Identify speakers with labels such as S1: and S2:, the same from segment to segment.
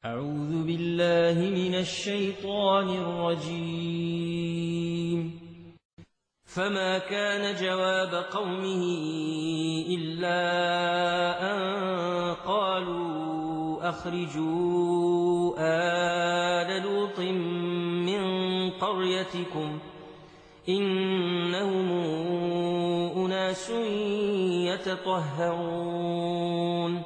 S1: أعوذ بالله من الشيطان الرجيم. فما كان جواب قومه إلا أن قالوا أخرجوا آل لوط من قريتكم إنهم أناس يتطهرون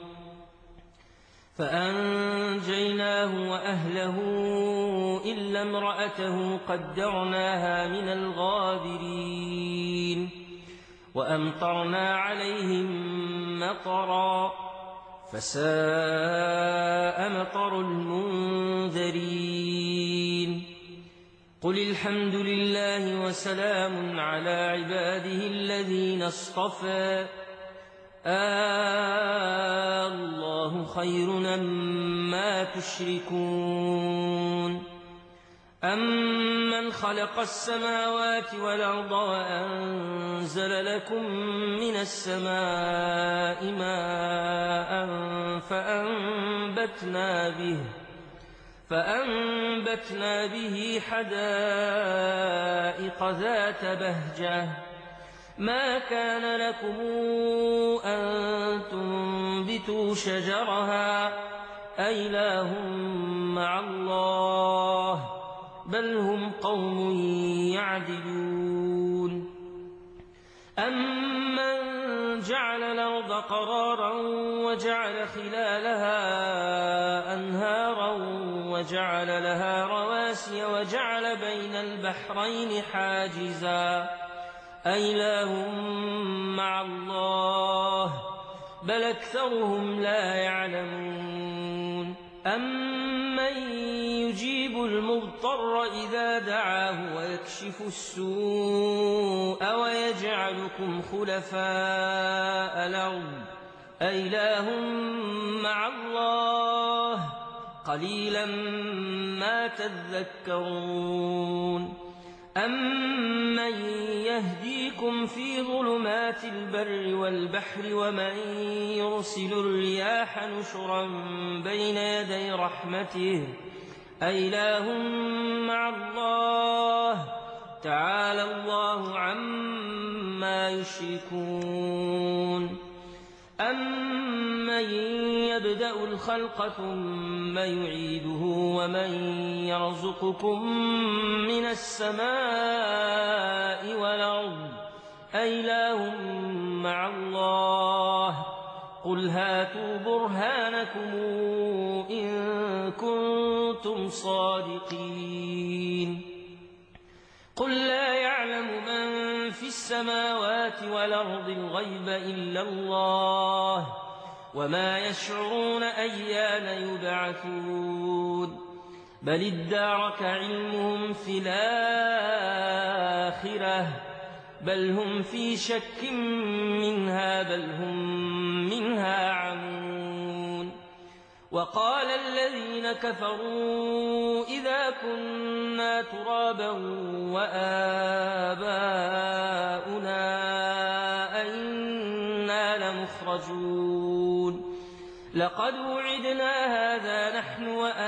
S1: فأنجيناه وأهله إلا امرأته قدرناها من الغابرين وأمطرنا عليهم مطرا فساء مطر المنذرين. قل الحمد لله وسلام على عباده الذين اصطفى الله خير أما تشركون. أمن خلق السماوات والأرض وأنزل لكم من السماء ماء فأنبتنا به حدائق ذات بهجة ما كان لكم أن تنبتوا شجرها أإله مع الله بل هم قوم يعدلون. أمن جعل الأرض قرارا وجعل خلالها أنهارا وجعل لها رواسي وجعل بين البحرين حاجزا أإله مع الله بل أكثرهم لا يعلمون. أمن يجيب المضطر إذا دعاه ويكشف السوء ويجعلكم خلفاء الأرض أإله مع الله قليلا ما تذكرون. أمن يهديكم في ظلمات البر والبحر ومن يرسل الرياح نشرا بين يدي رحمته أإله مع الله تعالى الله عما يشركون. أمن يبدأ الخلق ثم يعيده ومن يرزقكم من السماء والأرض أإله مع الله قل هاتوا برهانكم إن كنتم صادقين. قل لا يعلم من في السماوات والأرض الغيب إلا الله وما يشعرون أيان يبعثون بل ادارك علمهم في الآخرة بل هم في شك منها بل هم منها عمون. وقال الذين كفروا إذا كنا ترابا وآباؤنا أئنا لمخرجون لقد وعدنا هذا نحن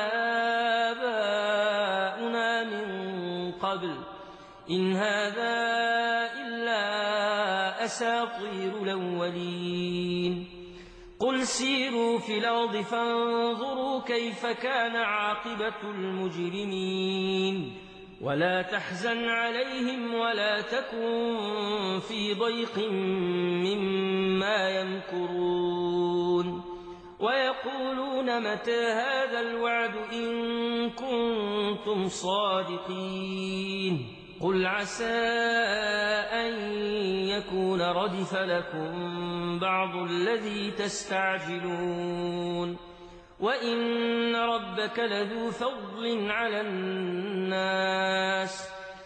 S1: وآباؤنا من قبل إن هذا إلا أساطير الأولين. قل سيروا في الأرض فانظروا كيف كان عاقبة المجرمين ولا تحزن عليهم ولا تكن في ضيق مما يمكرون. ويقولون متى هذا الوعد إن كنتم صادقين قل عسى أن يكون ردف لكم بعض الذي تستعجلون وإن ربك لذو فضل على الناس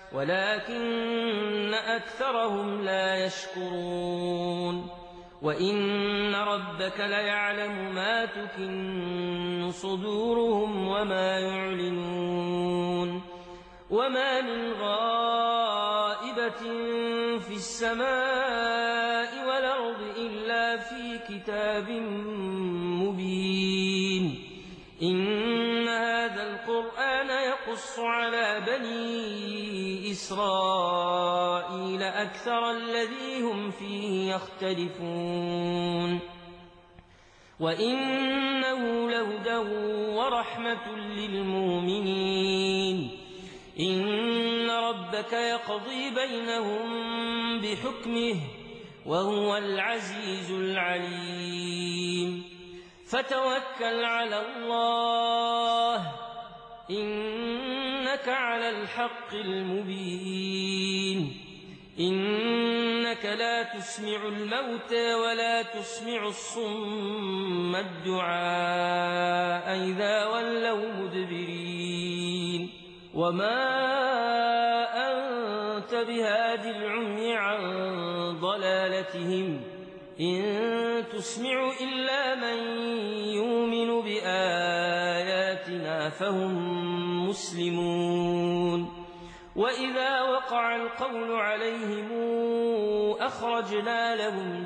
S1: ولكن أكثرهم لا يشكرون. وإن ربك ليعلم ما تكن صدورهم وما يعلنون وما من غائبة في السماء والأرض إلا في كتاب مبين. إن القرآن يقص على بني إسرائيل أكثر الذي هم فيه يختلفون وإنه لهدى ورحمة للمؤمنين إن ربك يقضي بينهم بحكمه وهو العزيز العليم فتوكل على الله إنك على الحق المبين إنك لا تسمع الموتى ولا تسمع الصم الدعاء إذا ولوا مدبرين وما أنت بهاد العمي عن ضلالتهم إن تسمع إلا من يؤمن بآياتنا فهم مسلمون وإذا وقع القول عليهم أخرجنا لهم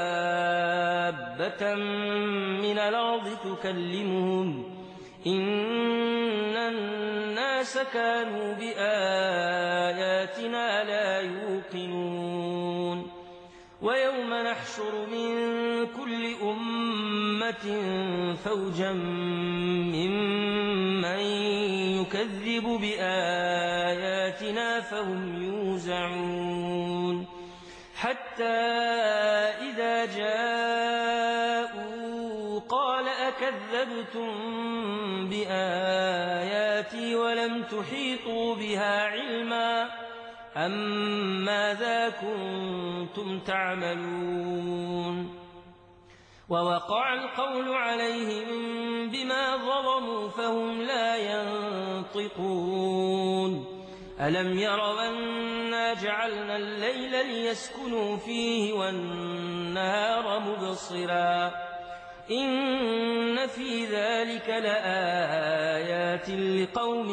S1: دابة من الأرض تكلمهم إن الناس كانوا بآياتنا لا يوقنون ويوم نحشر من كل أمة فوجا ممن يكذب بآياتنا فهم يوزعون حتى إذا جاءوا قال أكذبتم بآياتي ولم تحيطوا بها علما أم ماذا كنتم تعملون ووقع القول عليهم بما ظلموا فهم لا ينطقون ألم يروا أنا جعلنا الليل ليسكنوا فيه والنهار مبصرا إن في ذلك لآيات لقوم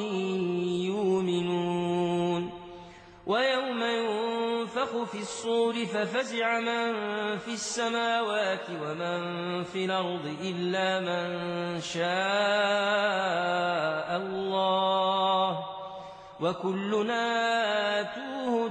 S1: يؤمنون ويوم ينفخ في الصور ففزع من في السماوات ومن في الأرض إلا من شاء الله وكلنا آتوه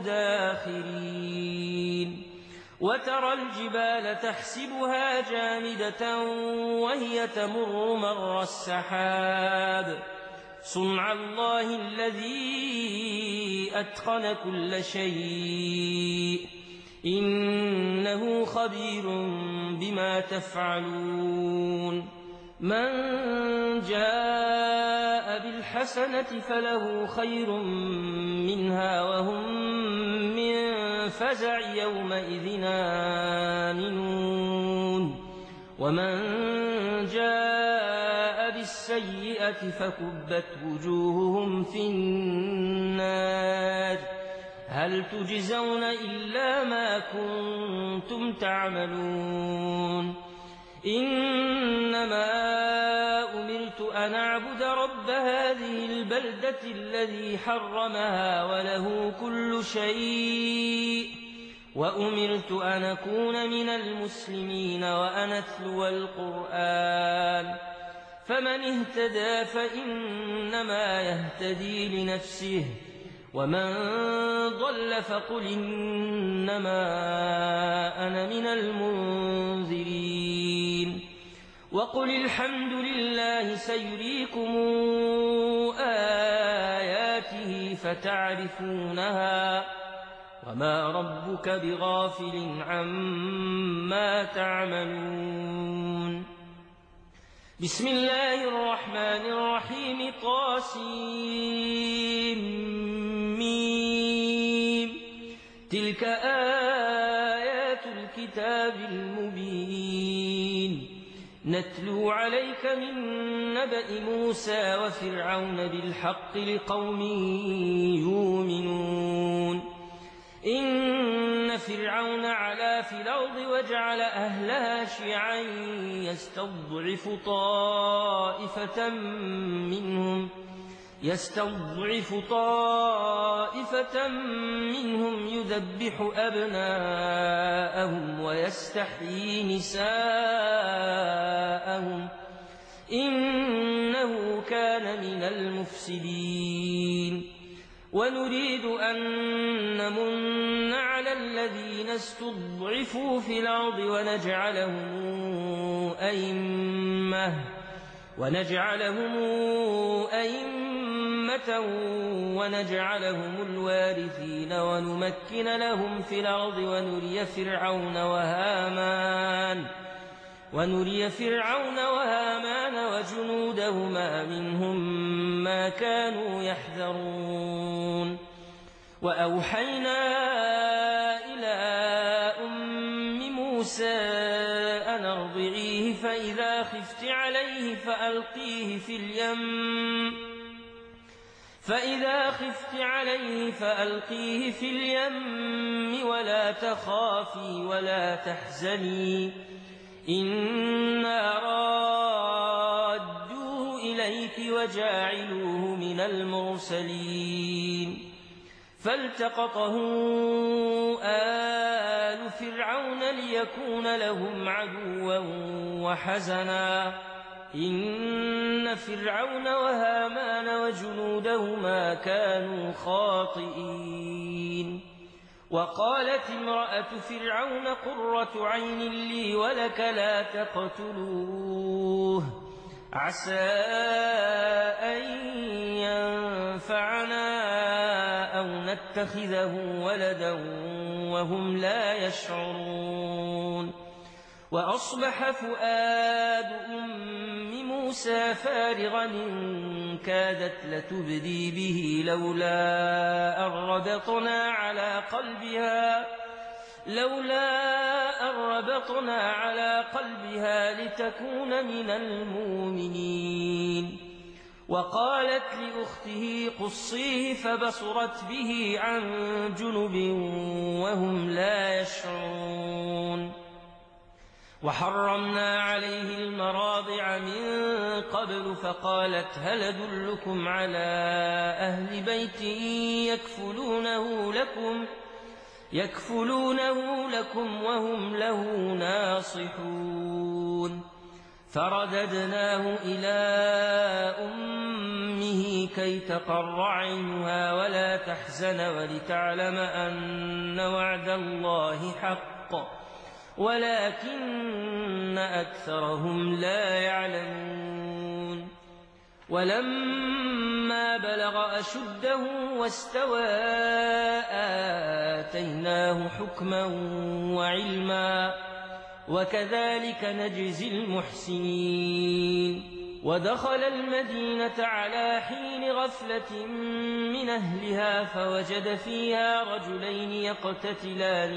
S1: داخرين وترى الجبال تحسبها جامدة وهي تمر مر السحاب صنع الله الذي أتقن كل شيء إنه خبير بما تفعلون من جاء بالحسنة فله خير منها وهم من فزع يومئذ آمنون ومن جاء بالسيئة فكبت وجوههم في النار هل تجزون إلا ما كنتم تعملون إنما أمرت أن أعبد رب هذه البلدة الذي حرمها وله كل شيء وأمرت أن أكون من المسلمين وأن أتلو القرآن فمن اهتدى فإنما يهتدي لنفسه ومن ضل فقل إنما أنا من المنذرين وقل الحمد لله سيريكم آياته فتعرفونها وما ربك بغافل عما تعملون بسم الله الرحمن الرحيم طاسيم تلك آيات الكتاب المبين نتلو عليك من نبأ موسى وفرعون بالحق لقوم يؤمنون إن فرعون علا في الأرض وجعل أهلها شيعا يستضعف طائفة منهم يذبح أبناءهم ويستحيي نساءهم إنه كان من المفسدين ونريد أن نمن على الذين استضعفوا في الأرض ونجعلهم أئمة ونجعلهم الوارثين ونمكن لهم في الأرض ونري فرعون وهامان وجنودهما منهم ما كانوا يحذرون وأوحينا إلى أم موسى أن ارضعيه فإذا خفت عليه فألقيه في اليم ولا تخافي ولا تحزني إنا رادوه إليك وجاعلوه من المرسلين فالتقطه آل فرعون ليكون لهم عدوا وحزنا إن فرعون وهامان وجنودهما كانوا خاطئين وقالت امرأة فرعون قرة عين لي ولك لا تقتلوه عسى أن ينفعنا أو نتخذه ولدا وهم لا يشعرون وأصبح فؤاد أم موسى فارغا إن كادت لتبدي به لولا أن ربطنا على قلبها لتكون من المؤمنين وقالت لأخته قصيه فبصرت به عن جنب وهم لا يشعرون وحرمنا عليه المراضع من قبل فقالت هل أدلكم على أهل بيت يكفلونه لكم وهم له ناصحون فرددناه إلى أمه كي تقر عينها ولا تحزن ولتعلم أن وعد الله حق ولكن أكثرهم لا يعلمون ولما بلغ أشده واستوى آتيناه حكما وعلما وكذلك نجزي المحسنين ودخل المدينة على حين غفلة من أهلها فوجد فيها رجلين يقتتلان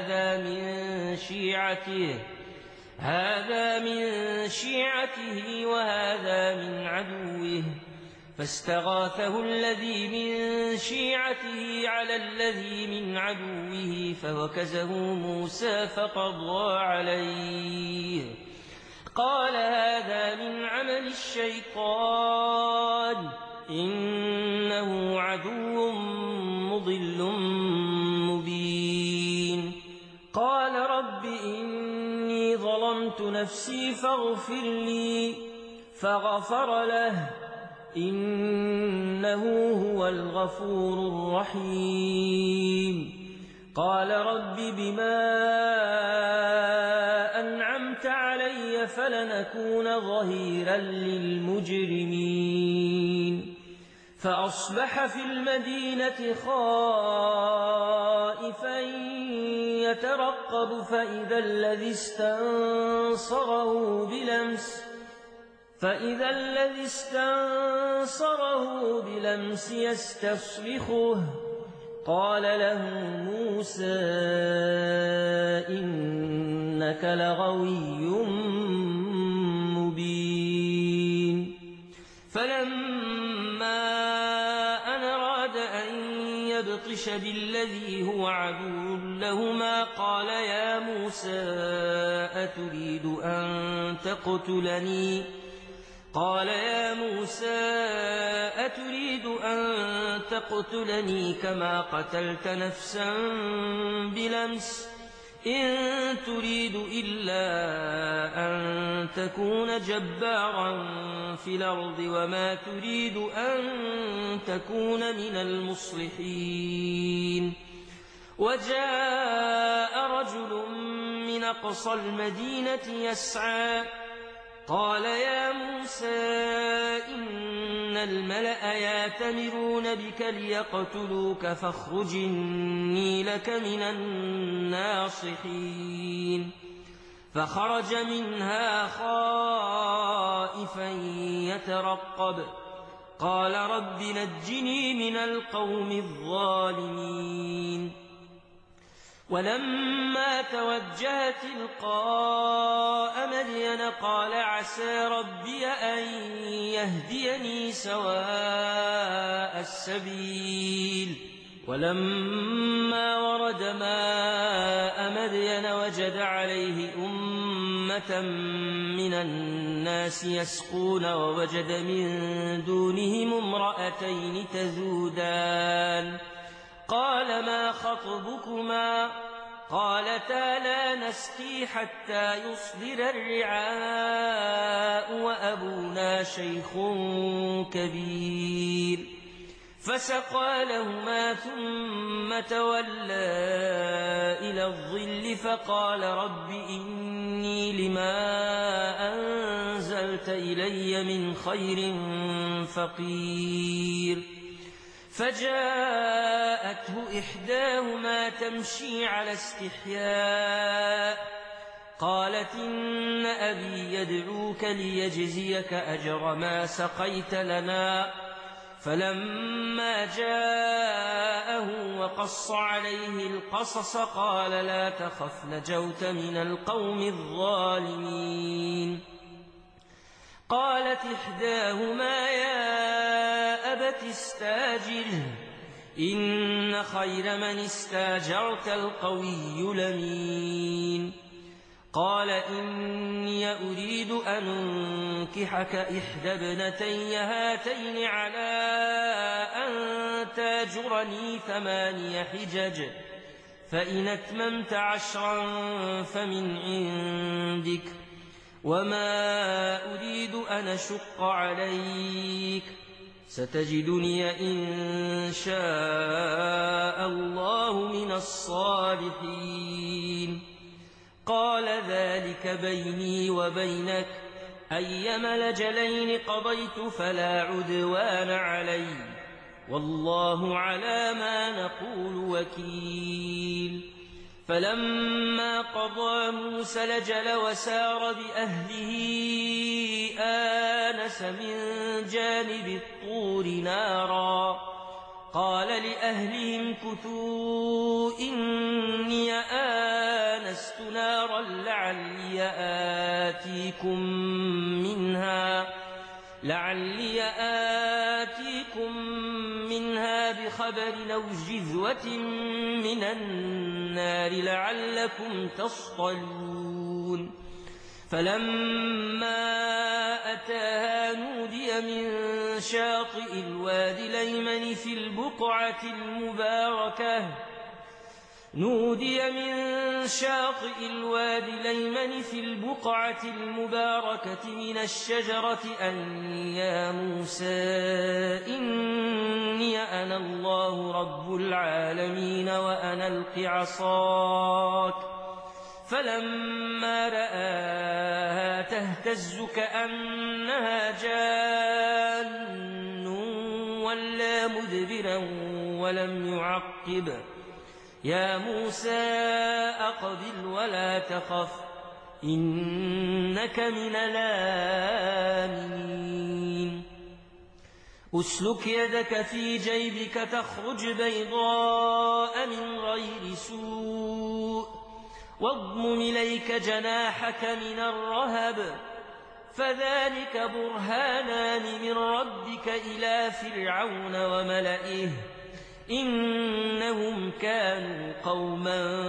S1: هذا من شيعته وهذا من عدوه فاستغاثه الذي من شيعته على الذي من عدوه فوكزه موسى فقضى عليه قال هذا من عمل الشيطان إنه عدو مضل مبين قال رب إني ظلمت نفسي فاغفر لي فغفر له إنه هو الغفور الرحيم قال رب بما أنعمت علي فلنكون ظهيرا للمجرمين فأصبح في المدينة خائفا يترقب فإذا الذي استنصره بلمس يستصرخه قال له موسى إنك لغوي مبين فلما أن أراد أن يبطش بالذي هو عدو لهما قال يا موسى أتريد أن تقتلني كما قتلت نفسا بلمس إن تريد إلا أن تكون جبارا في الأرض وما تريد أن تكون من المصلحين. وجاء رجل من أقصى المدينة يسعى قال يا موسى إن الملأ يأتمرون بك ليقتلوك فاخرج إني لك من الناصحين. فخرج منها خائفا يترقب قال رب نجني من القوم الظالمين. ولما توجه تلقاء مدين قال عسى ربي أن يهديني سواء السبيل. ولما ورد ماء مدين وجد عليه أمة من الناس يسقون ووجد من دونهم امرأتين تذودان قال ما خطبكما قالتا لا نسقي حتى يصدر الرعاء وأبونا شيخ كبير. فسقى لهما ثم تولى إلى الظل فقال رب إني لما أنزلت إلي من خير فقير. فجاءته إحداهما تمشي على استحياء قالت إن أبي يدعوك ليجزيك أجر ما سقيت لنا. فلما جاءه وقص عليه القصص قال لا تخف نجوت من القوم الظالمين. قالت إحداهما يا أبت استاجره إن خير من استاجرت القوي الأمين. قال إني أريد أن أنكحك إحدى ابنتي هاتين على أن تاجرني 8 حجج فإن أتممت 10 فمن عندك وما أريد أن أشق عليك ستجدني إن شاء الله من الصالحين. قال ذلك بيني وبينك أيما الأجلين قضيت فلا عدوان علي والله على ما نقول وكيل. فلما قضى موسى الأجل وسار بأهله آنس من جانب الطور نارا قال لأهلهم كثوا إني آنست نارا لعلي آتيكم منها بخبر أو جذوة من النار لعلكم تصطلون. فلما أتاها نودي من شاطئ الوادي الأيمن في البقعة المباركة من الشجرة أن يا موسى إني أنا الله رب العالمين وأن ألق عصاك. فلما رآها تهتز كأنها جان ولا مدبرا ولم يعقب يا موسى أقبل ولا تخف إنك من الآمنين. أسلك يدك في جيبك تخرج بيضاء من غير سوء واضمم إليك جناحك من الرهب فذلك برهانان من ربك إلى فرعون وملئه إنهم كانوا قوما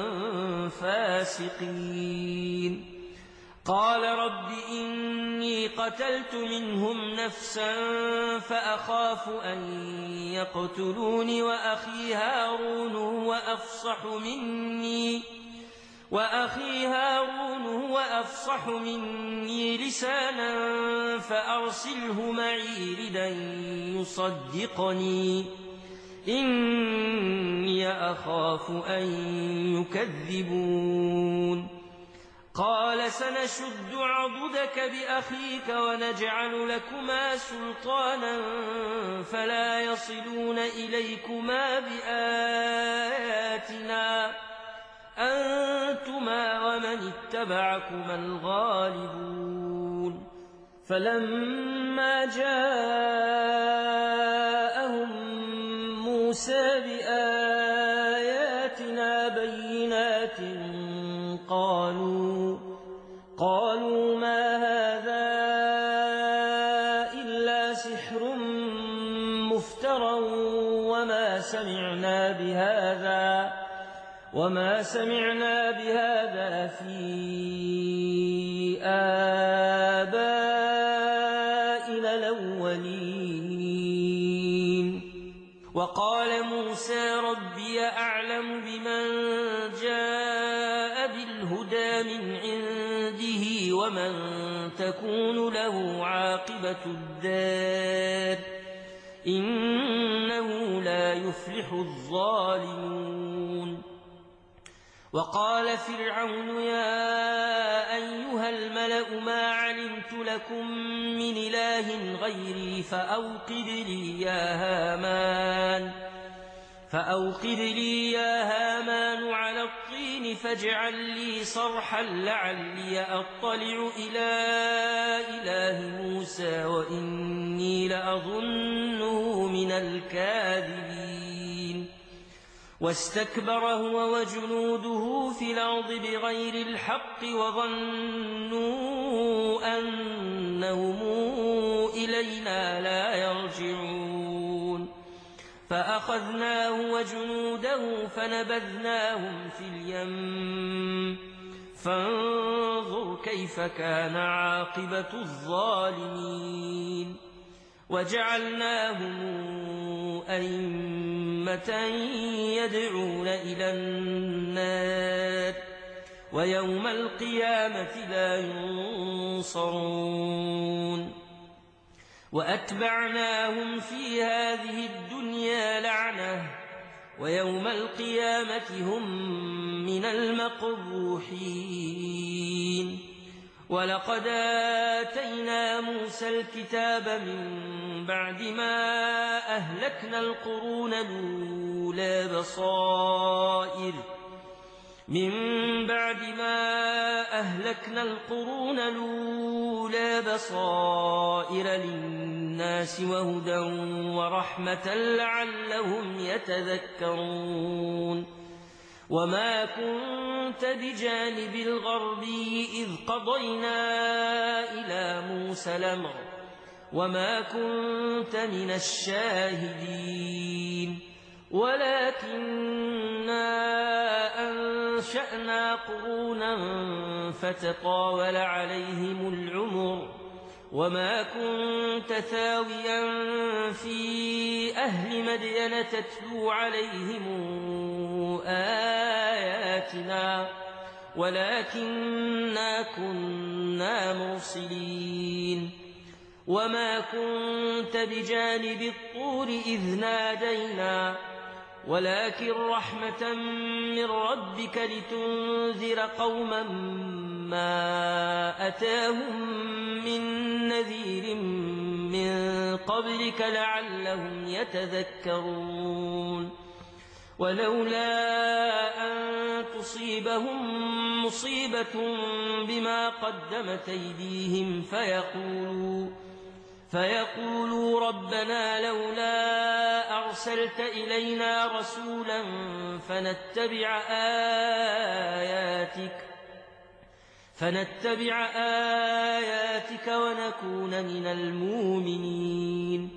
S1: فاسقين. قال رب إني قتلت منهم نفسا فأخاف أن يقتلون وأخي هارون هو أفصح مني وأخي هارون هو أفصح مني لسانا فأرسله معي ردا يصدقني إني أخاف أن يكذبون قال سنشد عضدك بأخيك ونجعل لكما سلطانا فلا يصلون إليكما بآياتنا أنتما ومن اتبعكما الغالبون فلما جاءهم موسى بآياتنا بينات قالوا ما هذا إلا سحر مفترى وما سمعنا بهذا في آبائنا الأولين وقال موسى ربي أعلم بمن جاء بالهدى من عنده ومن تكون له عاقبة الدار إنه لا يفلح الظالمون وقال فرعون يا أيها الملأ ما علمت لكم من إله غيري فأوقد لي يا هامان على الطين فاجعل لي صرحا لعلي أطلع إلى إله موسى وإني لأظنه من الكاذبين واستكبر هو وجنوده في الأرض بغير الحق وظنوا أنهم إلينا لا يرجعون فأخذناه وجنوده فنبذناهم في اليم فانظر كيف كان عاقبة الظالمين وجعلناهم أئمة يدعون إلى النار ويوم القيامة لا ينصرون وأتبعناهم في هذه الدنيا لعنة ويوم القيامة هم من المقبوحين ولقد آتينا موسى الكتاب من بعد ما أهلكنا القرون الأولى بصائر للناس وهدى ورحمة لعلهم يتذكرون وما كنت بجانب الغربي إذ قضينا إلى موسى الأمر وما كنت من الشاهدين ولكننا أنشأنا قرونا فتطاول عليهم العمر وما كنت ثاويا في أهل مدين تتلو عليهم آياتنا ولكننا كنا مرسلين وما كنت بجانب الطور إذ نادينا ولكن رحمة من ربك لتنذر قوما ما أتاهم من نذير من قبلك لعلهم يتذكرون ولولا أن تصيبهم مصيبة بما قدمت أيديهم فيقولوا ربنا لولا أرسلت إلينا رسولا فنتبع آياتك ونكون من المؤمنين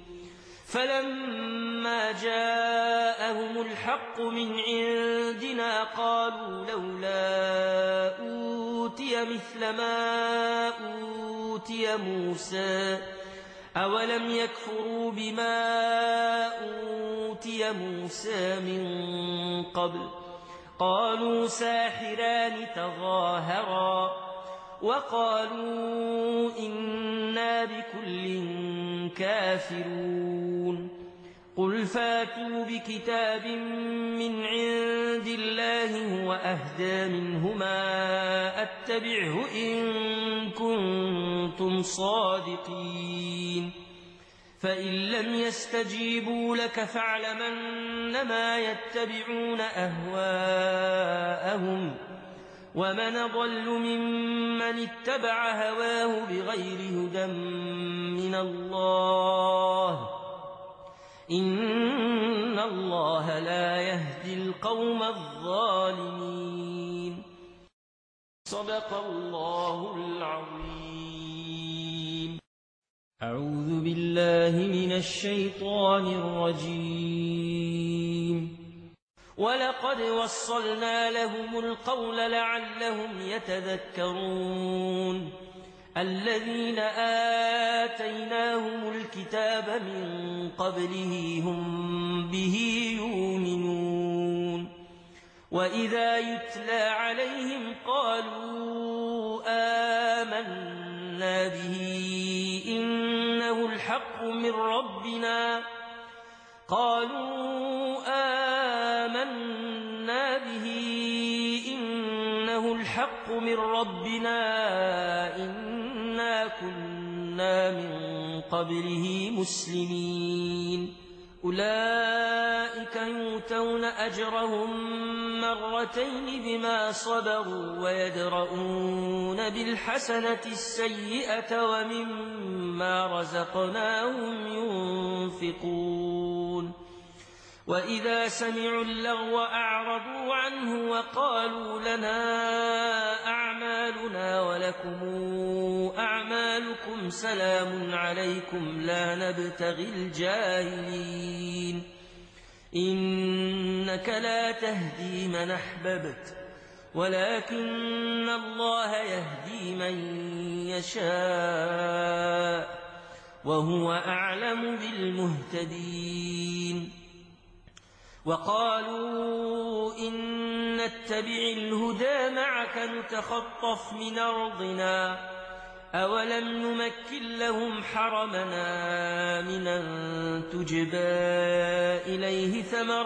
S1: فلما جاءهم الحق من عندنا قالوا لولا أوتي مثل ما أوتي موسى أولم يكفروا بما أوتي موسى من قبل قالوا ساحران تظاهرا وقالوا إنا بكل كافرون قل فاتوا بكتاب من عند الله هو أهدى منهما أتبعه إن كنتم صادقين فإن لم يستجيبوا لك فاعلم أنما يتبعون أهواءهم ومن أضل ممن اتبع هواه بغير هدى من الله إن الله لا يهدي القوم الظالمين صدق الله العظيم. أعوذ بالله من الشيطان الرجيم. ولقد وصلنا لهم القول لعلهم يتذكرون الذين آتيناهم الكتاب من قبله هم به يؤمنون وإذا يتلى عليهم قالوا آمنا به إنه الحق من ربنا إنا كنا من قبله مسلمين أولئك يؤتون أجرهم مرتين بما صبروا ويدرؤون بالحسنة السيئة ومما رزقناهم ينفقون وإذا سمعوا اللغو أعرضوا عنه وقالوا لنا أعمالنا ولكم أعمالكم سلام عليكم لا نبتغي الجاهلين إنك لا تهدي من أحببت ولكن الله يهدي من يشاء وهو أعلم بالمهتدين وقالوا إن نتبع الهدى معك نتخطف من أرضنا أولم نمكن لهم حرمنا آمنا تجبى إليه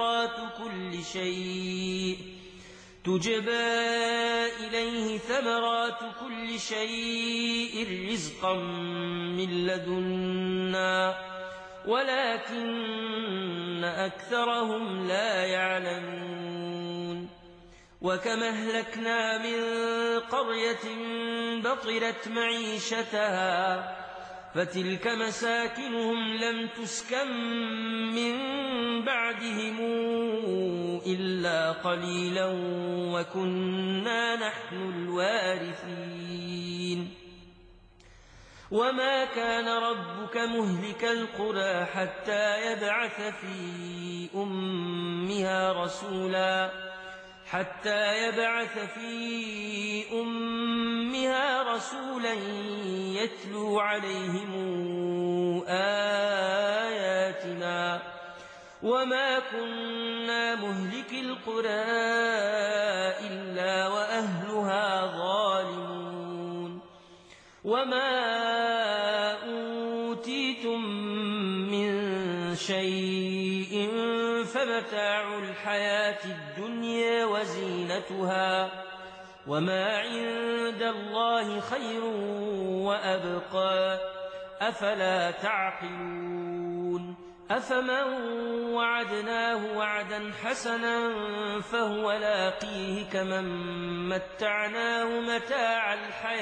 S1: ثمرات كل شيء رزقا من لدنا ولكن أكثرهم لا يعلمون وكم أهلكنا من قرية بطرت معيشتها فتلك مساكنهم لم تسكن من بعدهم إلا قليلا وكنا نحن الوارثين وما كان ربك مهلك القرى حتى يبعث في أمها رسولا يتلو عليهم آياتنا وما كنا مهلك القرى إلا وأهلها ظالمون وما أوتيتم من شيء فمتاع الحياة الدنيا وزينتها وما عند الله خير وأبقى أفلا تعقلون أفمن وعدناه وعدا حسنا فهو لاقيه كمن متعناه متاع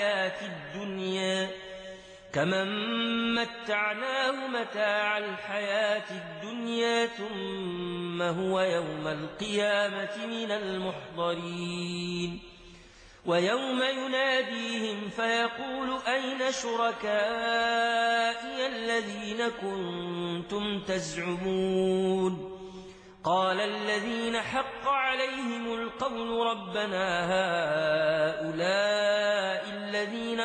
S1: الحياة الدنيا ثم هو يوم القيامة من المحضرين ويوم يناديهم فيقول أين شركائي الذين كنتم تزعمون قال الذين حق عليهم القول ربنا هؤلاء الذين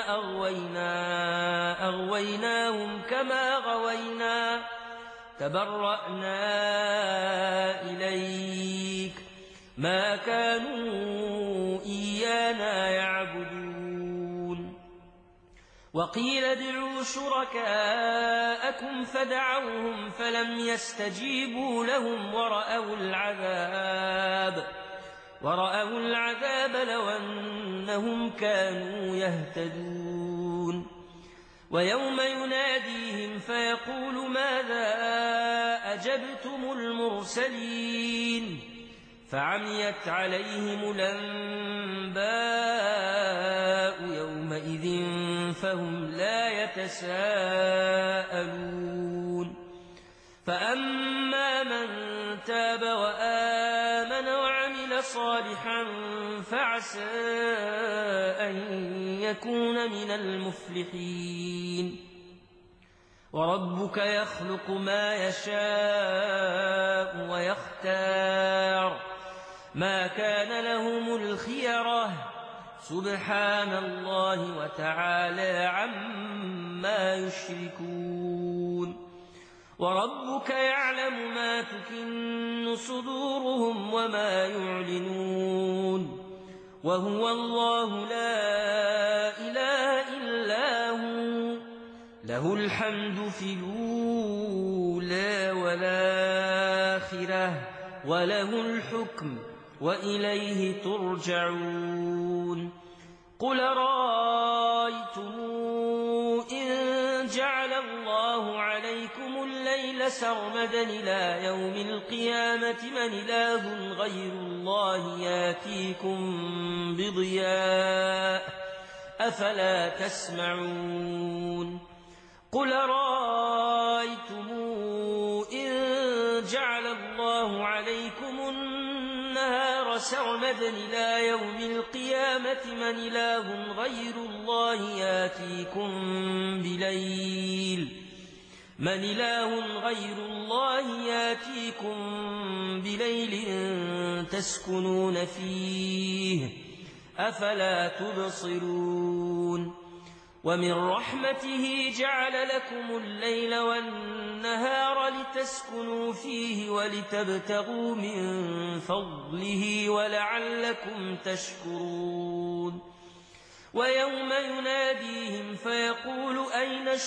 S1: أغويناهم كما غوينا تبرأنا إليك ما كانوا إيانا يعبدون وقيل ادعوا شركاءكم فدعوهم فلم يستجيبوا لهم ورأوا العذاب لو أنهم كانوا يهتدون ويوم يناديهم فيقول ماذا أجبتم المرسلين فعميت عليهم الأنباء يومئذ فهم لا يتساءلون فأما من تاب وآمن وعمل صالحا فعسى أن يكون من المفلحين وربك يخلق ما يشاء ويختار ما كان لهم الخيرة سبحان الله وتعالى عما يشركون وربك يعلم ما تكن صدورهم وما يعلنون وهو الله لا إله إلا هو له الحمد في الأولى والآخرة وله الحكم وإليه ترجعون قل رأيتم إن جعل الله عليكم الليل سرمدا إلى يوم القيامة من إله غير الله ياتيكم بضياء أفلا تسمعون قل رأيتم إن جعل الله عليكم النهار سرمدا إلى يوم القيامة من إله غير الله ياتيكم بليل تسكنون فيه أفلا تبصرون ومن رحمته جعل لكم الليل والنهار لتسكنوا فيه ولتبتغوا من فضله ولعلكم تشكرون ويوم يناديهم فيقول أين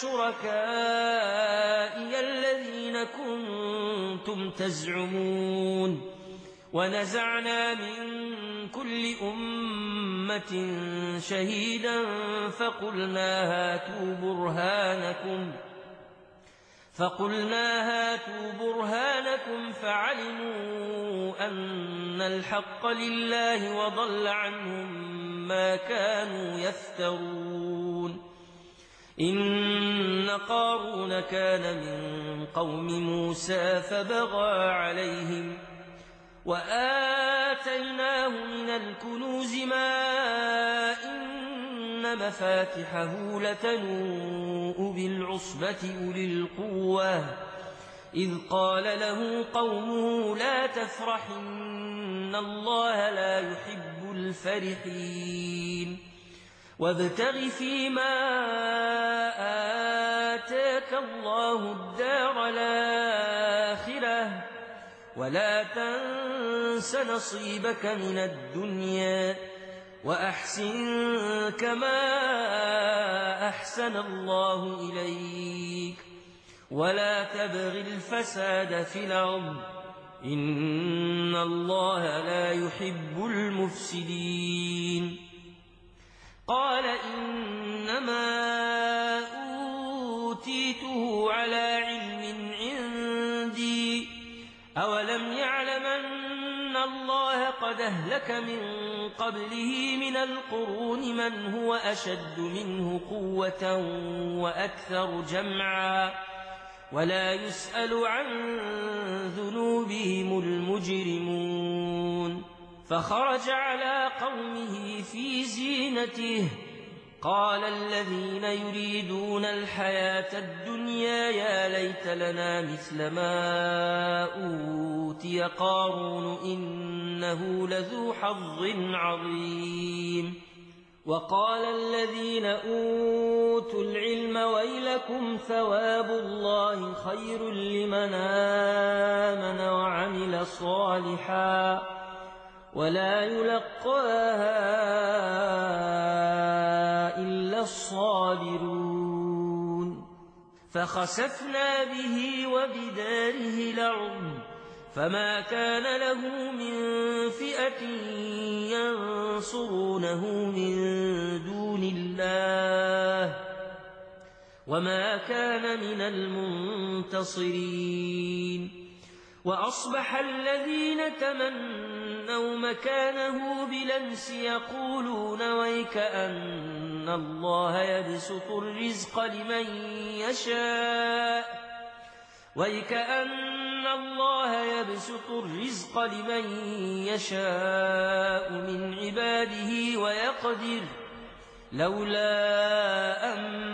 S1: شركائي الذين كنتم تزعمون ونزعنا من كل أمة شهيدا فقلنا هاتوا برهانكم فعلموا أن الحق لله وضل عنهم ما كانوا يفترون إن قارون كان من قوم موسى فبغى عليهم وآتيناه من الكنوز ما إن مفاتحه لتنوء بالعصبة أولي القوة إذ قال له قومه لا تفرح إن الله لا يحب الفرحين وابتغ فيما آتاك الله الدار الآخرة ولا تنس نصيبك من الدنيا وأحسن كما أحسن الله إليك ولا تبغ الفساد في الأرض إن الله لا يحب المفسدين قال إنما أوتيته على علم عندي أولم يعلم أن الله قد أهلك من قبله من القرون من هو أشد منه قوة وأكثر جمعا ولا يسأل عن ذنوبهم المجرمون فخرج على قومه في زينته قال الذين يريدون الحياة الدنيا يا ليت لنا مثل ما أوتي قارون إنه لذو حظ عظيم وقال الذين أوتوا العلم ويلكم ثواب الله خير لمن آمن وعمل صالحا ولا يلقاها إلا الصابرون فخسفنا به وبداره الأرض فما كان له من فئة ينصرونه من دون الله وما كان من المنتصرين وأصبح الذين تمنوا مكانه بالأمس يقولون ويكأن الله يبسط الرزق لمن يشاء من عباده ويقدر لولا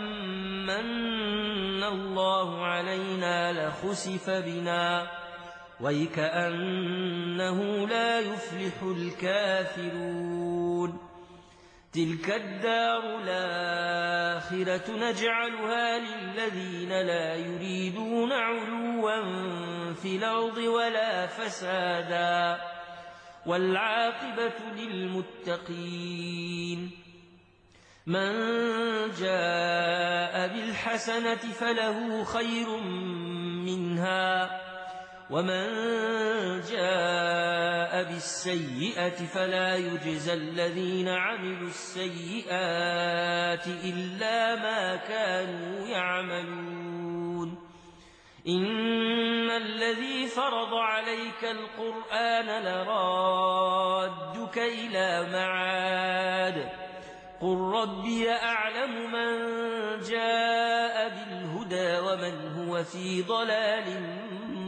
S1: أمن الله علينا لخسف بنا ويكأنه لا يفلح الكافرون تلك الدار الآخرة نجعلها للذين لا يريدون علوا في الأرض ولا فسادا والعاقبة للمتقين من جاء بالحسنة فله خير منها ومن جاء بالسيئة فلا يجزى الذين عملوا السيئات إلا ما كانوا يعملون إن الذي فرض عليك القرآن لرادك إلى معاد قل ربي أعلم من جاء بالهدى ومن هو في ضلال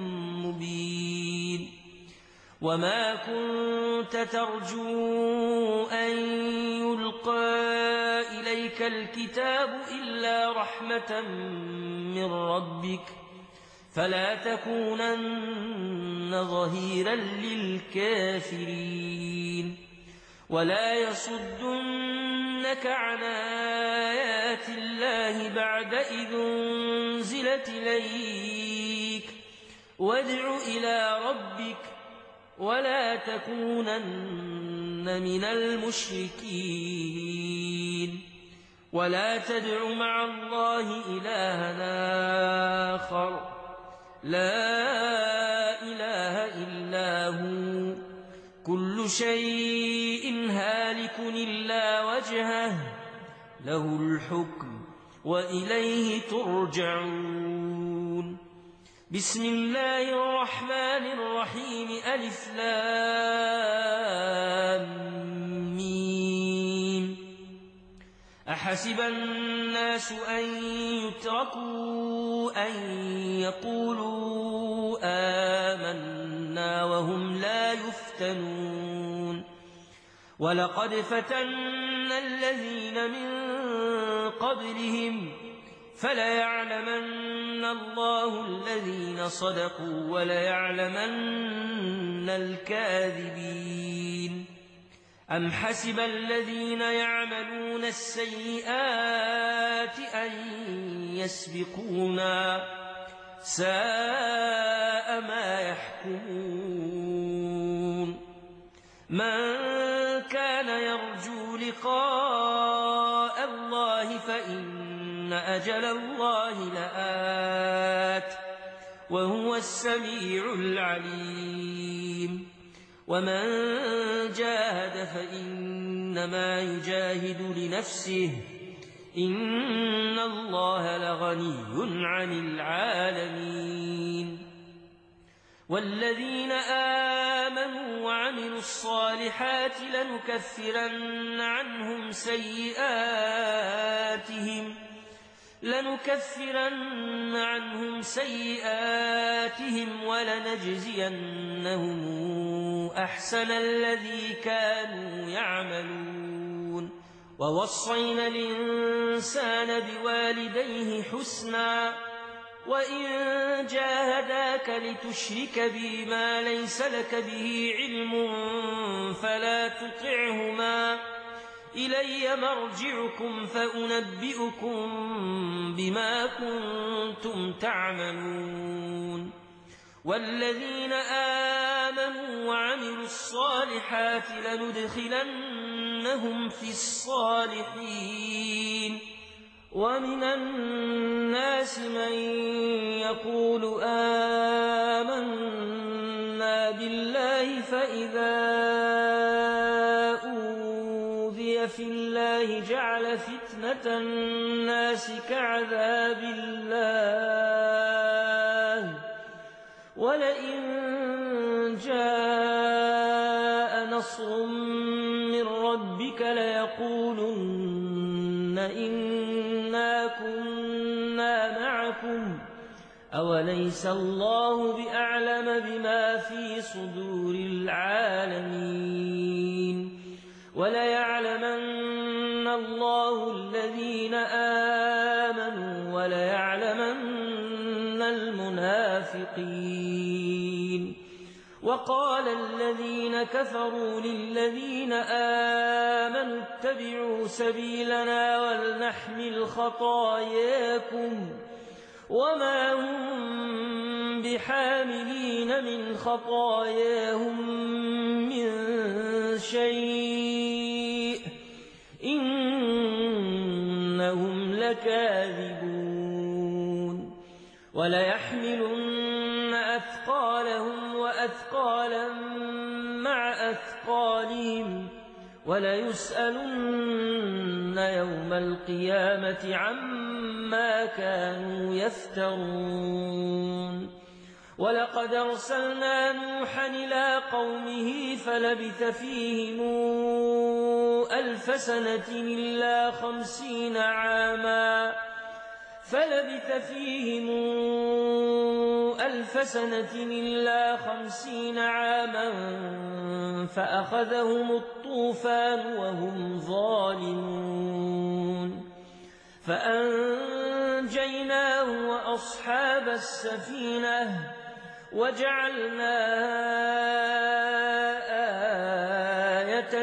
S1: مبين وما كنت ترجو أن يلقى إليك الكتاب إلا رحمة من ربك فلا تكونن ظهيرا للكافرين ولا يصدنك عن آيات الله بعد إذ أنزلت إليك وادع إلى ربك ولا تكونن من المشركين ولا تدع مع الله إلها آخر لا إله إلا هو كل شيء هالك إلا وجهه له الحكم وإليه ترجعون بسم الله الرحمن الرحيم ألف لام ميم أحسب الناس أن يتركوا أن يقولوا آمنا وهم لا يفتنون ولقد فتنا الذين من قبلهم فليعلمن الله الذين صدقوا وليعلمن الكاذبين أم حسب الذين يعملون السيئات أن يسبقونا ساء ما يحكمون من كان يرجو لقاء الله فإن أجل الله لآت وهو السميع العليم ومن جاهد فإنما يجاهد لنفسه إن الله لغني عن العالمين والذينَ آمنوا وعملوا الصالحات لنكفرن عنهم سيئاتهم ولنجزينهم أحسن الذي كانوا يعملون ووصينا الإنسان بوالديه حسنا وإن جاهداك لتشرك بي ما ليس لك به علم فلا تطعهما إلي مرجعكم فأنبئكم بما كنتم تعملون والذين آمنوا وعملوا الصالحات لندخلنهم في الصالحين ومن الناس من يقول آمنا بالله فإذا أوذي في الله جعل فتنة الناس كعذاب الله ولئن جاء نصر من ربك ليقولن إنا كنا معكم أوليس الله بأعلم بما في صدور العالمين وليعلمن الله الذين آمنوا وليعلمن المنافقين وقال الذين كفروا للذين آمنوا اتبعوا سبيلنا ولنحمل خطاياكم وما هم بحاملين من خطاياهم من شيء إنهم لكاذبون وليحملن أثقالهم وأثقالا مع أثقالهم وليسألن يوم القيامة عما كانوا يفترون ولقد أرسلنا نوحا إلى قومه فلبث فيهم 1000 سنة إلا 50 عاما فأخذهم الطوفان وهم ظالمون فأنجيناه وأصحاب السفينة وجعلناها آية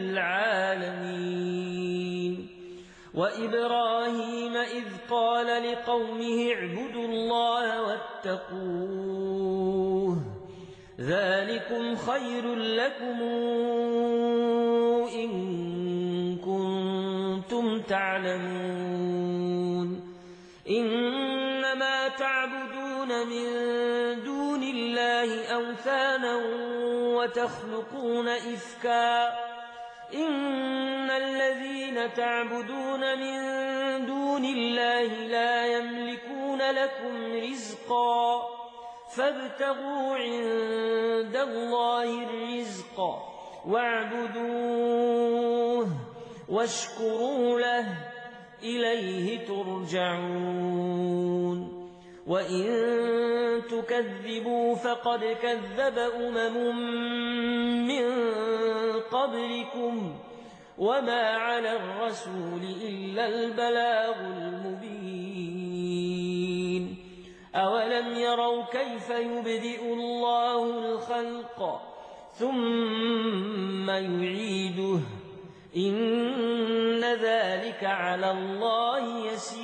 S1: للعالمين وإبراهيم إذ قال لقومه اعبدوا الله واتقوه ذلكم خير لكم إن كنتم تعلمون إنما تعبدون من دون الله أوثانا وتخلقون إفكا إن الذين تعبدون من دون الله لا يملكون لكم رزقا فابتغوا عند الله الرزق واعبدوه واشكروا له إليه ترجعون وإن تكذبوا فقد كذب من قبلكم وما على الرسول إلا البلاغ المبين أولم يروا كيف يبدئ الله الخلق ثم يعيده إن ذلك على الله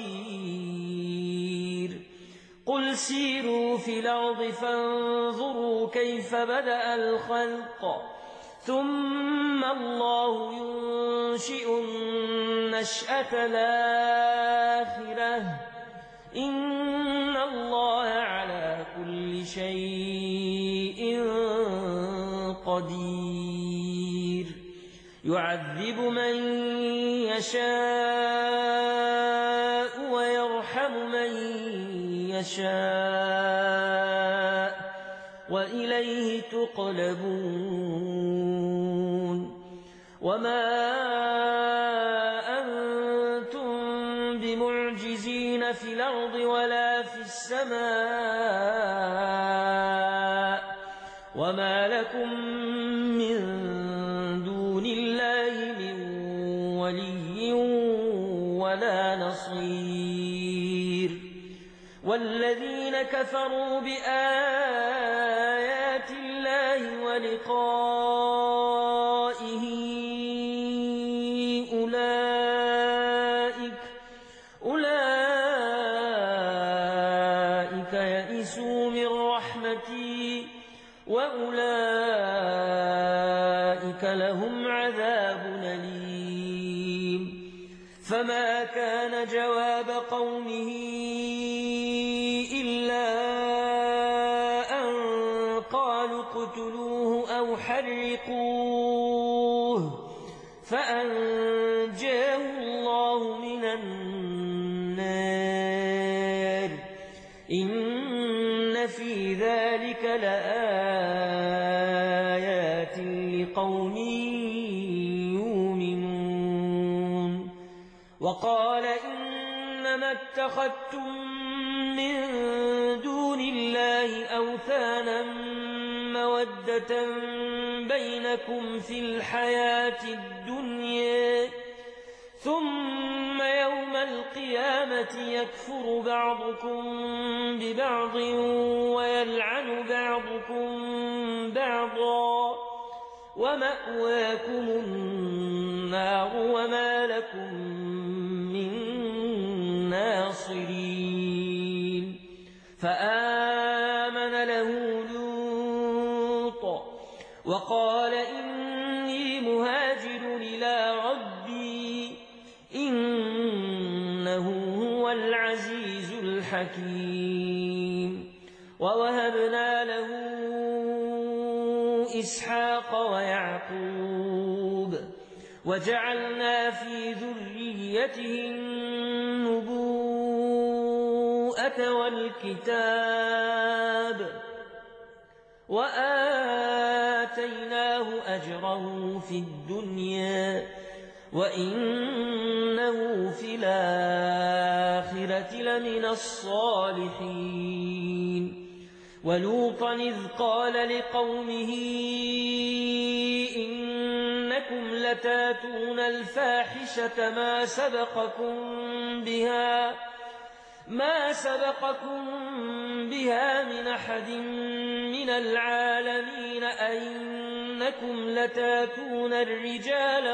S1: يسير قل سيروا في الأرض فانظروا كيف بدأ الخلق ثم الله ينشئ النشأة الآخرة إن الله على كل شيء قدير يعذب من يشاء ويرحم من يشاء وإليه تقلبون وما أنتم بمعجزين في الأرض ولا في السماء وما لكم من دون الله من ولي ولا نصير والذين كفروا بآيات الله ولقائه أولئك يئسوا من رحمتي وأولئك لهم عذاب أليم فما كان جواب قومه إلا أن قالوا اقتلوه أو حرقوه فأنجاه الله من النار إن في ذلك لآيات لقوم يؤمنون وقال إنما اتخذتم من دون الله أوثانا مودة بينكم في الحياة الدنيا ثم يوم القيامة يكفر بعضكم ببعض ويلعن بعضكم بعضا ومأواكم النار وما لكم من ناصرين فآمن له لوط وقال إني مهاجر إلى ربي إنه هو العزيز الحكيم ووهبنا له إسحاق ويعقوب وجعلنا في ذريته النبوءة والكتاب وآتيناه أجره في الدنيا وإنه في الآخرة لمن الصالحين ولوطا إذ قال لقومه إنكم لتاتون الفاحشة ما سبقكم بها من أحد من العالمين أئنكم لتاتون الرجال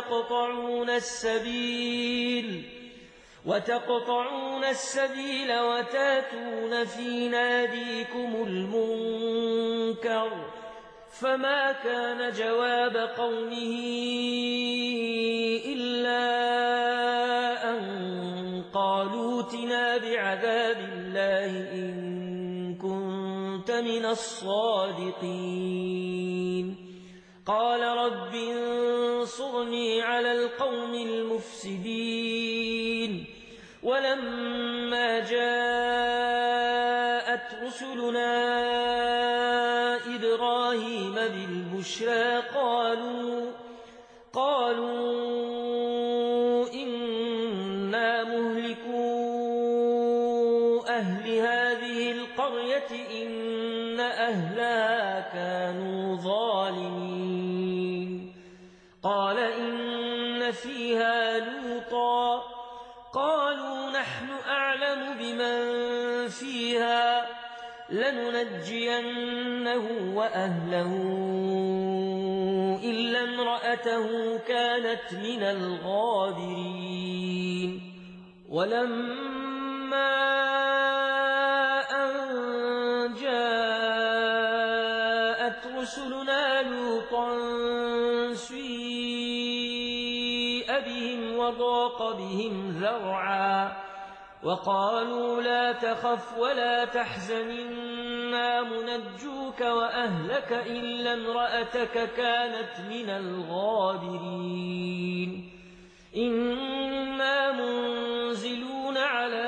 S1: وتقطعون السبيل وتاتون في ناديكم المنكر فما كان جواب قومه إلا أن قالوا ائتنا بعذاب الله إن كنت من الصادقين قال رب انصرني على القوم المفسدين ولما جاءت رسلنا إبراهيم بالبشرى قالوا إنا مهلكو أهل هذه القرية إن أهلها كانوا ظالمين قال إن فيها لوطا قالوا نحن أعلم بمن فيها لننجينه وأهله إلا امرأته كانت من الغابرين ولما أن جاءت رسلنا لوطا سيء بهم وضاق بهم ذرعا وقالوا لا تخف ولا تحزن إنا منجوك وأهلك إلا امرأتك كانت من الغابرين إنا منزلون على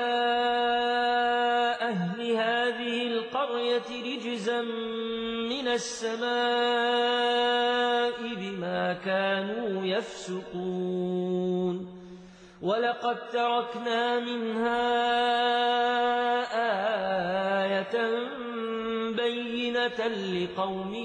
S1: أهل هذه القرية رجزا من السماء بما كانوا يفسقون ولقد تركنا منها آية بينة لقوم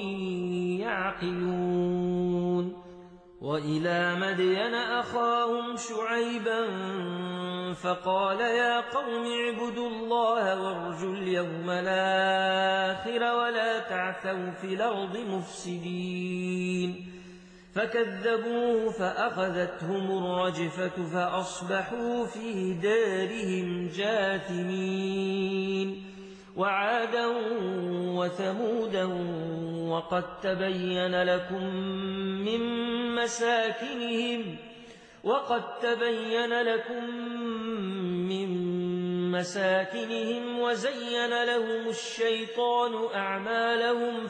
S1: يعقلون وإلى مدين أخاهم شعيبا فقال يا قوم اعبدوا الله وارجوا اليوم الآخر ولا تعثوا في الأرض مفسدين فكذبوه فأخذتهم الرجفة فأصبحوا في دارهم جاثمين وعادا وثمودا وقد تبين لكم من مساكنهم وزين لهم الشيطان أعمالهم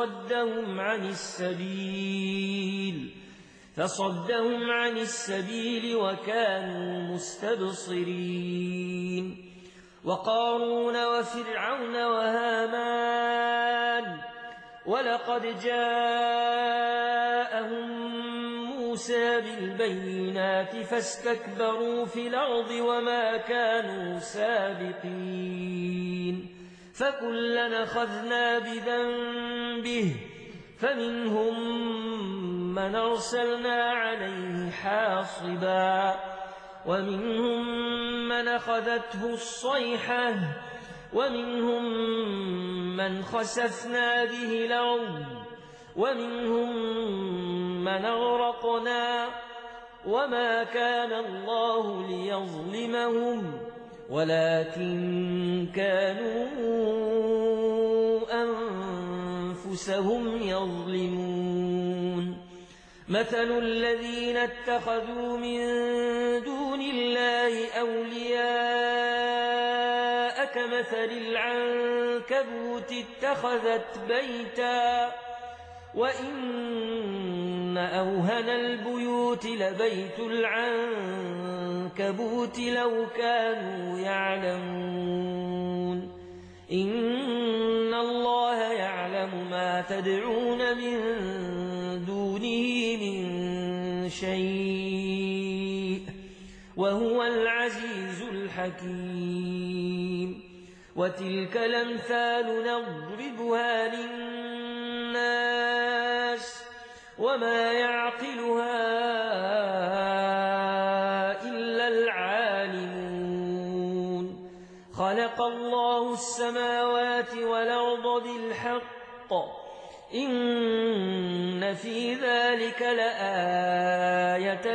S1: فصدهم عن السبيل وكانوا مستبصرين وقارون وفرعون وهامان ولقد جاءهم موسى بالبينات فاستكبروا في الأرض وما كانوا سابقين فكلا أخذنا بذنبه فمنهم من أرسلنا عليه حاصبا ومنهم من أخذته الصيحة ومنهم من خسفنا به الأرض ومنهم من أغرقنا وما كان الله ليظلمهم ولكن كانوا أنفسهم يظلمون مثل الذين اتخذوا من دون الله أولياء كمثل العنكبوت اتخذت بيتا وإن أوهن البيوت لبيت العنكبوت لو كانوا يعلمون إن الله يعلم ما تدعون من دونه من شيء وهو العزيز الحكيم وتلك الأمثال نضربها للناس وما يعقلها إلا العالمون خلق الله السماوات والأرض بالحق إن في ذلك لآية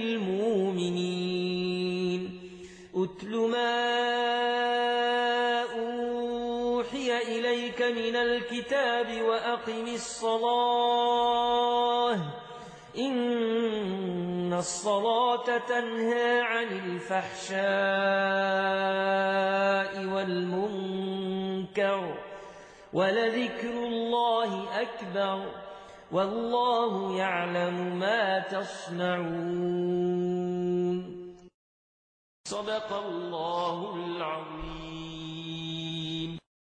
S1: للمؤمنين أتل ما أوحي إليك من الكتاب وأقم الصلاة إن الصلاة تنهى عن الفحشاء والمنكر ولذكر الله أكبر والله يعلم ما تصنعون صدق الله العظيم.